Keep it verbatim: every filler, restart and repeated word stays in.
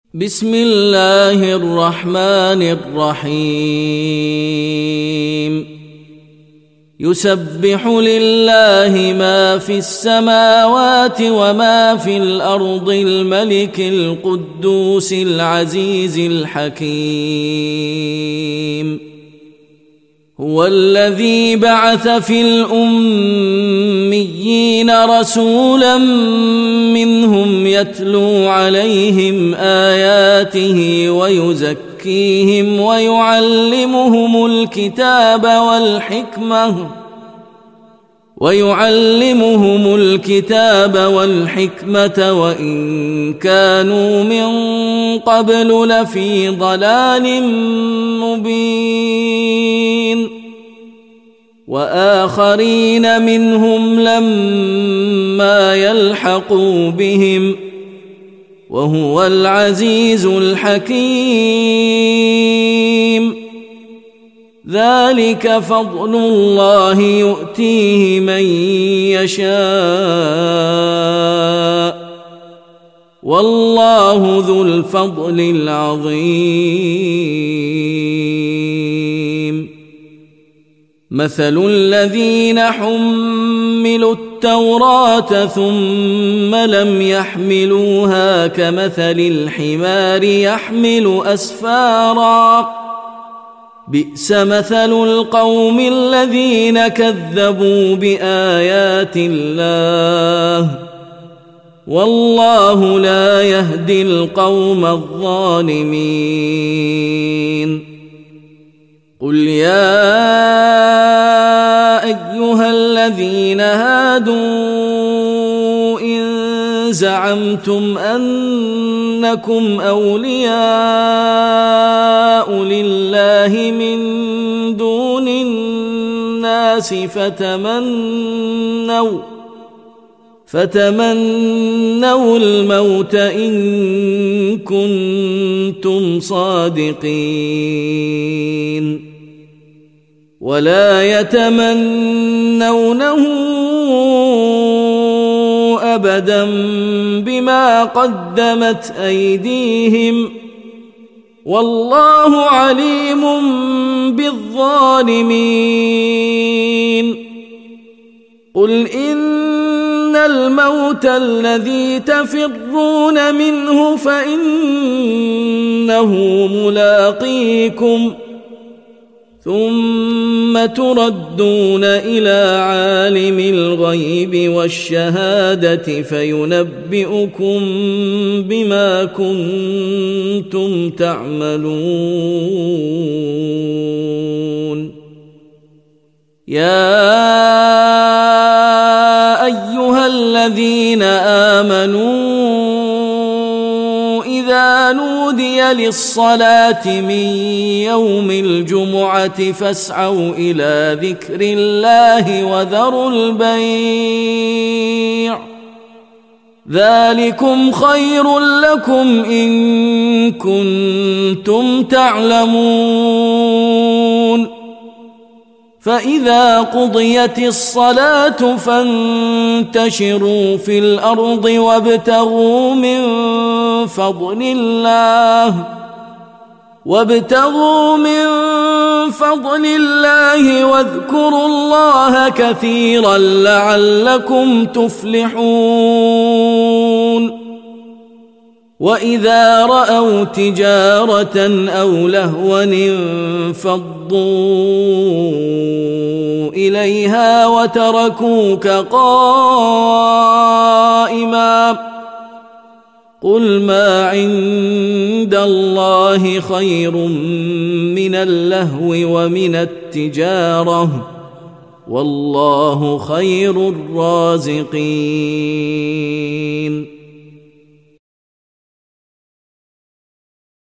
بسم الله الرحمن الرحيم يسبح لله ما في السماوات وما في الأرض الملك القدوس العزيز الحكيم هو الذي بعث في الأميين رسولا منهم يتلو عليهم آياته ويزكيهم ويعلمهم الكتاب والحكمة ويعلمهم الكتاب والحكمة وإن كانوا من قبل لفي ضلال مبين وآخرين منهم لما يلحقوا بهم وهو العزيز الحكيم ذلك فضل الله يؤتيه من يشاء والله ذو الفضل العظيم مثل الذين حملوا التوراة ثم لم يحملوها كمثل الحمار يحمل أسفارا بئس مثل القوم الذين كذبوا بآيات الله والله لا يهدي القوم الظالمين قل يا أيها الذين هادوا إن زعمتم أنكم أولياء لله من دون الناس فتمنوا فتمنوا الموت إن كنتم صادقين ولا يتمنونه أبدا بما قدمت أيديهم والله عليم بالظالمين قل إن الموت الذي تفرون منه فإنه ملاقيكم ثم تردون إلى عالم الغيب والشهادة فينبئكم بما كنتم تعملون يا أيها الذين آمنوا إذا نودي للصلاة من يوم الجمعة فاسعوا إلى ذكر الله وذروا البيع ذلكم خير لكم إن كنتم تعلمون فإذا قضيت الصلاة فانتشروا في الأرض وابتغوا من فضل الله وابتغوا من فضل الله واذكروا الله كثيرا لعلكم تفلحون وإذا رأوا تجارة أو لهوا انفضوا إليها وتركوك قائما قل ما عند الله خير من اللهو ومن التجارة والله خير الرازقين